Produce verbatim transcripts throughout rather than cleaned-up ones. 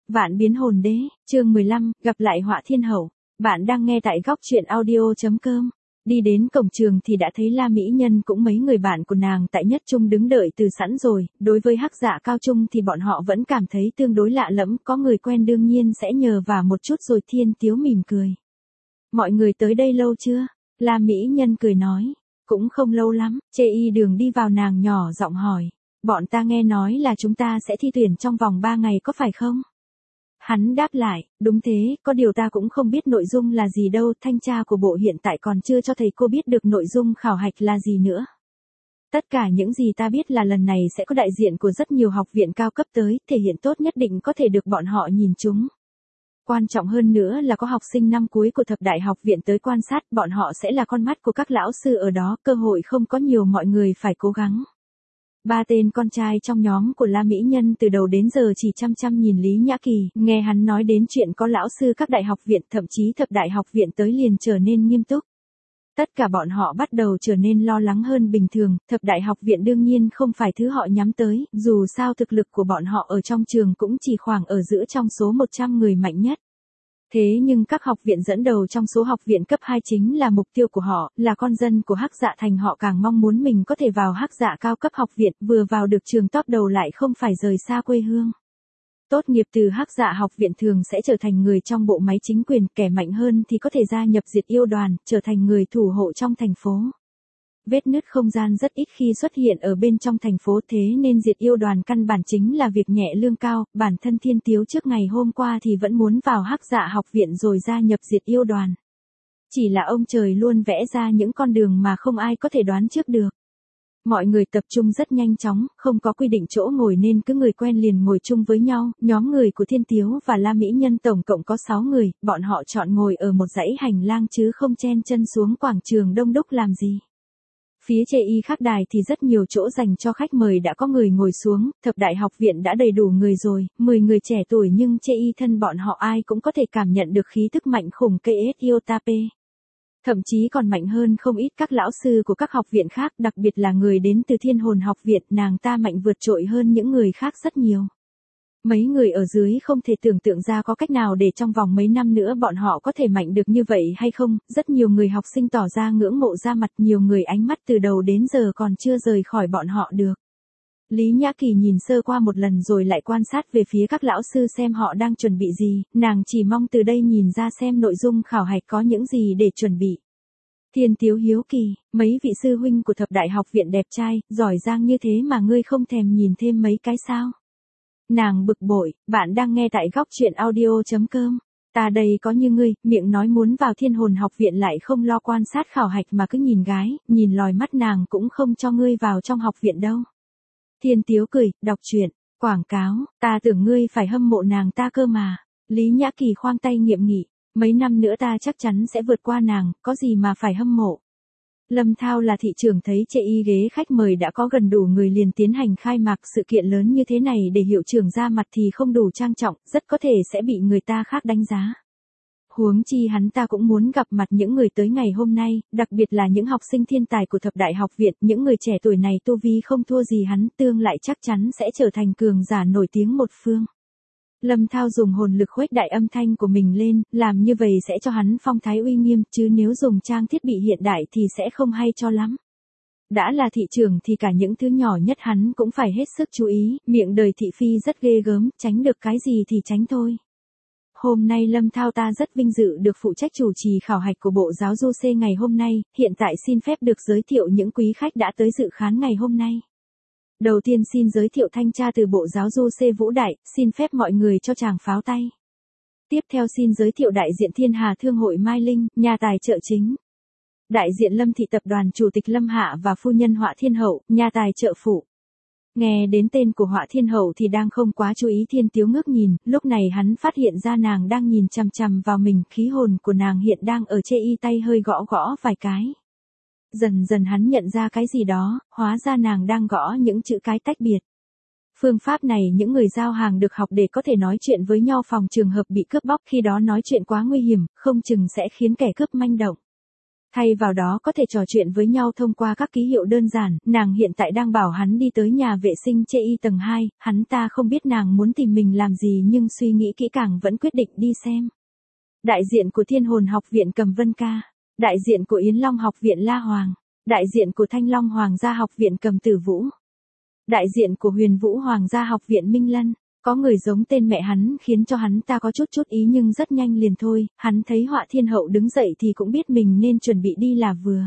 Vạn biến hồn đế, chương mười lăm, gặp lại Họa Thiên Hậu. Bạn đang nghe tại góc truyện audio.com. Đi đến cổng trường thì đã thấy La Mỹ Nhân cũng mấy người bạn của nàng tại nhất trung đứng đợi từ sẵn rồi. Đối với Hắc Dạ Cao Trung thì bọn họ vẫn cảm thấy tương đối lạ lẫm, có người quen đương nhiên sẽ nhờ vả một chút rồi. Thiên Tiếu mỉm cười. Mọi người tới đây lâu chưa? La Mỹ Nhân cười nói. Cũng không lâu lắm. Chê Y Đường đi vào, nàng nhỏ giọng hỏi. Bọn ta nghe nói là chúng ta sẽ thi tuyển trong vòng ba ngày có phải không? Hắn đáp lại, đúng thế, có điều ta cũng không biết nội dung là gì đâu, thanh tra của bộ hiện tại còn chưa cho thầy cô biết được nội dung khảo hạch là gì nữa. Tất cả những gì ta biết là lần này sẽ có đại diện của rất nhiều học viện cao cấp tới, thể hiện tốt nhất định có thể được bọn họ nhìn chúng. Quan trọng hơn nữa là có học sinh năm cuối của thập đại học viện tới quan sát, bọn họ sẽ là con mắt của các lão sư ở đó, cơ hội không có nhiều, mọi người phải cố gắng. Ba tên con trai trong nhóm của La Mỹ Nhân từ đầu đến giờ chỉ chăm chăm nhìn Lý Nhã Kỳ, nghe hắn nói đến chuyện có lão sư các đại học viện, thậm chí thập đại học viện tới liền trở nên nghiêm túc. Tất cả bọn họ bắt đầu trở nên lo lắng hơn bình thường, thập đại học viện đương nhiên không phải thứ họ nhắm tới, dù sao thực lực của bọn họ ở trong trường cũng chỉ khoảng ở giữa trong số một trăm người mạnh nhất. Thế nhưng các học viện dẫn đầu trong số học viện cấp hai chính là mục tiêu của họ, là con dân của Hắc Dạ Thành, họ càng mong muốn mình có thể vào Hắc Dạ cao cấp học viện, vừa vào được trường top đầu lại không phải rời xa quê hương. Tốt nghiệp từ Hắc Dạ học viện thường sẽ trở thành người trong bộ máy chính quyền, kẻ mạnh hơn thì có thể gia nhập Diệt Yêu đoàn, trở thành người thủ hộ trong thành phố. Vết nứt không gian rất ít khi xuất hiện ở bên trong thành phố, thế nên Diệt Yêu đoàn căn bản chính là việc nhẹ lương cao. Bản thân Thiên Tiếu trước ngày hôm qua thì vẫn muốn vào Hắc Dạ học viện rồi gia nhập Diệt Yêu đoàn. Chỉ là ông trời luôn vẽ ra những con đường mà không ai có thể đoán trước được. Mọi người tập trung rất nhanh chóng, không có quy định chỗ ngồi nên cứ người quen liền ngồi chung với nhau. Nhóm người của Thiên Tiếu và La Mỹ Nhân tổng cộng có sáu người, bọn họ chọn ngồi ở một dãy hành lang chứ không chen chân xuống quảng trường đông đúc làm gì. Phía Chê Y khác đài thì rất nhiều chỗ dành cho khách mời đã có người ngồi xuống, thập đại học viện đã đầy đủ người rồi, mười người trẻ tuổi nhưng Chê Y thân bọn họ ai cũng có thể cảm nhận được khí tức mạnh khủng cây Etiotape. Thậm chí còn mạnh hơn không ít các lão sư của các học viện khác, đặc biệt là người đến từ Thiên Hồn học viện, nàng ta mạnh vượt trội hơn những người khác rất nhiều. Mấy người ở dưới không thể tưởng tượng ra có cách nào để trong vòng mấy năm nữa bọn họ có thể mạnh được như vậy hay không, rất nhiều người học sinh tỏ ra ngưỡng mộ ra mặt, nhiều người ánh mắt từ đầu đến giờ còn chưa rời khỏi bọn họ được. Lý Nhã Kỳ nhìn sơ qua một lần rồi lại quan sát về phía các lão sư xem họ đang chuẩn bị gì, nàng chỉ mong từ đây nhìn ra xem nội dung khảo hạch có những gì để chuẩn bị. Thiên Tiếu hiếu kỳ, mấy vị sư huynh của thập đại học viện đẹp trai, giỏi giang như thế mà ngươi không thèm nhìn thêm mấy cái sao? Nàng bực bội, bạn đang nghe tại góc truyện audio.com. Ta đây có như ngươi, miệng nói muốn vào Thiên Hồn học viện lại không lo quan sát khảo hạch mà cứ nhìn gái, nhìn lòi mắt, nàng cũng không cho ngươi vào trong học viện đâu. Thiên Tiếu cười, đọc truyện, quảng cáo, ta tưởng ngươi phải hâm mộ nàng ta cơ mà. Lý Nhã Kỳ khoang tay nghiệm nghị, mấy năm nữa ta chắc chắn sẽ vượt qua nàng, có gì mà phải hâm mộ. Lâm Thao là thị trưởng thấy Chê Y ghế khách mời đã có gần đủ người liền tiến hành khai mạc. Sự kiện lớn như thế này để hiệu trưởng ra mặt thì không đủ trang trọng, rất có thể sẽ bị người ta khác đánh giá. Huống chi hắn ta cũng muốn gặp mặt những người tới ngày hôm nay, đặc biệt là những học sinh thiên tài của thập đại học viện, những người trẻ tuổi này tu vi không thua gì hắn, tương lại chắc chắn sẽ trở thành cường giả nổi tiếng một phương. Lâm Thao dùng hồn lực khuếch đại âm thanh của mình lên, làm như vậy sẽ cho hắn phong thái uy nghiêm, chứ nếu dùng trang thiết bị hiện đại thì sẽ không hay cho lắm. Đã là thị trưởng thì cả những thứ nhỏ nhất hắn cũng phải hết sức chú ý, miệng đời thị phi rất ghê gớm, tránh được cái gì thì tránh thôi. Hôm nay Lâm Thao ta rất vinh dự được phụ trách chủ trì khảo hạch của Bộ Giáo dục C ngày hôm nay, hiện tại xin phép được giới thiệu những quý khách đã tới dự khán ngày hôm nay. Đầu tiên xin giới thiệu thanh tra từ Bộ Giáo dục C Vũ Đại, xin phép mọi người cho chàng pháo tay. Tiếp theo xin giới thiệu đại diện Thiên Hà Thương hội Mai Linh, nhà tài trợ chính. Đại diện Lâm Thị Tập đoàn Chủ tịch Lâm Hạ và phu nhân Họa Thiên Hậu, nhà tài trợ phụ. Nghe đến tên của Họa Thiên Hậu thì đang không quá chú ý. Thiên Tiếu ngước nhìn, lúc này hắn phát hiện ra nàng đang nhìn chằm chằm vào mình, khí hồn của nàng hiện đang ở Chê Y tay hơi gõ gõ vài cái. Dần dần hắn nhận ra cái gì đó, hóa ra nàng đang gõ những chữ cái tách biệt. Phương pháp này những người giao hàng được học để có thể nói chuyện với nhau phòng trường hợp bị cướp bóc, khi đó nói chuyện quá nguy hiểm, không chừng sẽ khiến kẻ cướp manh động. Thay vào đó có thể trò chuyện với nhau thông qua các ký hiệu đơn giản, nàng hiện tại đang bảo hắn đi tới nhà vệ sinh chê y tầng hai, hắn ta không biết nàng muốn tìm mình làm gì nhưng suy nghĩ kỹ càng vẫn quyết định đi xem. Đại diện của Thiên Hồn Học viện Cầm Vân Ca, đại diện của Yến Long Học viện La Hoàng, đại diện của Thanh Long Hoàng gia Học viện Cầm Tử Vũ, đại diện của Huyền Vũ Hoàng gia Học viện Minh Lân. Có người giống tên mẹ hắn khiến cho hắn ta có chút chút ý nhưng rất nhanh liền thôi, hắn thấy Họa Thiên Hậu đứng dậy thì cũng biết mình nên chuẩn bị đi là vừa.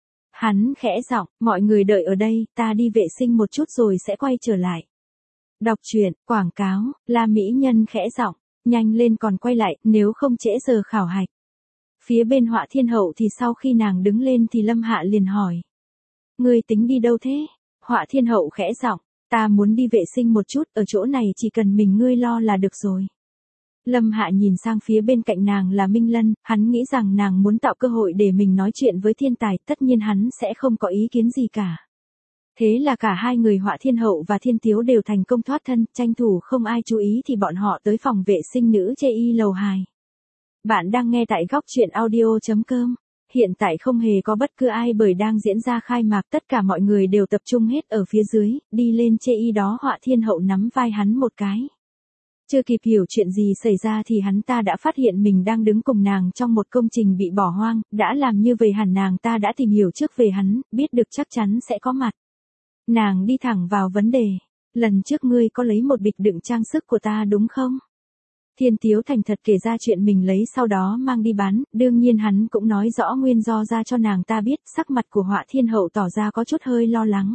Hắn khẽ giọng, mọi người đợi ở đây, ta đi vệ sinh một chút rồi sẽ quay trở lại. Đọc truyện, quảng cáo, La Mỹ Nhân khẽ giọng, nhanh lên còn quay lại, nếu không trễ giờ khảo hạch. Phía bên Họa Thiên Hậu thì sau khi nàng đứng lên thì Lâm Hạ liền hỏi. Ngươi tính đi đâu thế? Họa Thiên Hậu khẽ giọng. Ta muốn đi vệ sinh một chút, ở chỗ này chỉ cần mình ngươi lo là được rồi. Lâm Hạ nhìn sang phía bên cạnh nàng là Minh Lân, hắn nghĩ rằng nàng muốn tạo cơ hội để mình nói chuyện với thiên tài, tất nhiên hắn sẽ không có ý kiến gì cả. Thế là cả hai người Họa Thiên Hậu và Thiên Tiếu đều thành công thoát thân, tranh thủ không ai chú ý thì bọn họ tới phòng vệ sinh nữ chê y lầu hai. Bạn đang nghe tại góc truyện audio chấm com. Hiện tại không hề có bất cứ ai bởi đang diễn ra khai mạc, tất cả mọi người đều tập trung hết ở phía dưới, đi lên chê y đó Họa Thiên Hậu nắm vai hắn một cái. Chưa kịp hiểu chuyện gì xảy ra thì hắn ta đã phát hiện mình đang đứng cùng nàng trong một công trình bị bỏ hoang, đã làm như vậy hẳn nàng ta đã tìm hiểu trước về hắn, biết được chắc chắn sẽ có mặt. Nàng đi thẳng vào vấn đề, lần trước ngươi có lấy một bịch đựng trang sức của ta đúng không? Thiên Tiếu thành thật kể ra chuyện mình lấy sau đó mang đi bán, đương nhiên hắn cũng nói rõ nguyên do ra cho nàng ta biết, sắc mặt của Họa Thiên Hậu tỏ ra có chút hơi lo lắng.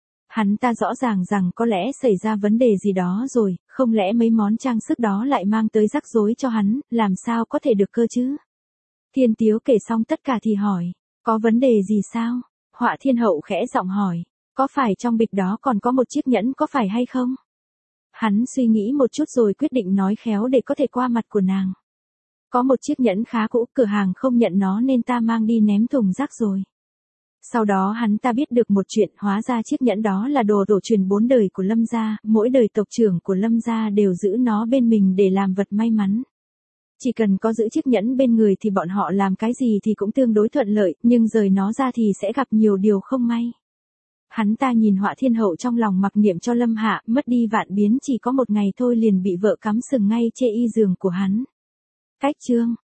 Hắn ta rõ ràng rằng có lẽ xảy ra vấn đề gì đó rồi, không lẽ mấy món trang sức đó lại mang tới rắc rối cho hắn, làm sao có thể được cơ chứ? Thiên Tiếu kể xong tất cả thì hỏi, có vấn đề gì sao? Họa Thiên Hậu khẽ giọng hỏi, có phải trong bịch đó còn có một chiếc nhẫn có phải hay không? Hắn suy nghĩ một chút rồi quyết định nói khéo để có thể qua mặt của nàng. Có một chiếc nhẫn khá cũ, cửa hàng không nhận nó nên ta mang đi ném thùng rác rồi. Sau đó hắn ta biết được một chuyện, hóa ra chiếc nhẫn đó là đồ tổ truyền bốn đời của Lâm gia, mỗi đời tộc trưởng của Lâm gia đều giữ nó bên mình để làm vật may mắn. Chỉ cần có giữ chiếc nhẫn bên người thì bọn họ làm cái gì thì cũng tương đối thuận lợi, nhưng rời nó ra thì sẽ gặp nhiều điều không may. Hắn ta nhìn Họa Thiên Hậu trong lòng mặc niệm cho Lâm Hạ, mất đi vạn biến chỉ có một ngày thôi liền bị vợ cắm sừng ngay chê y giường của hắn. Cách chương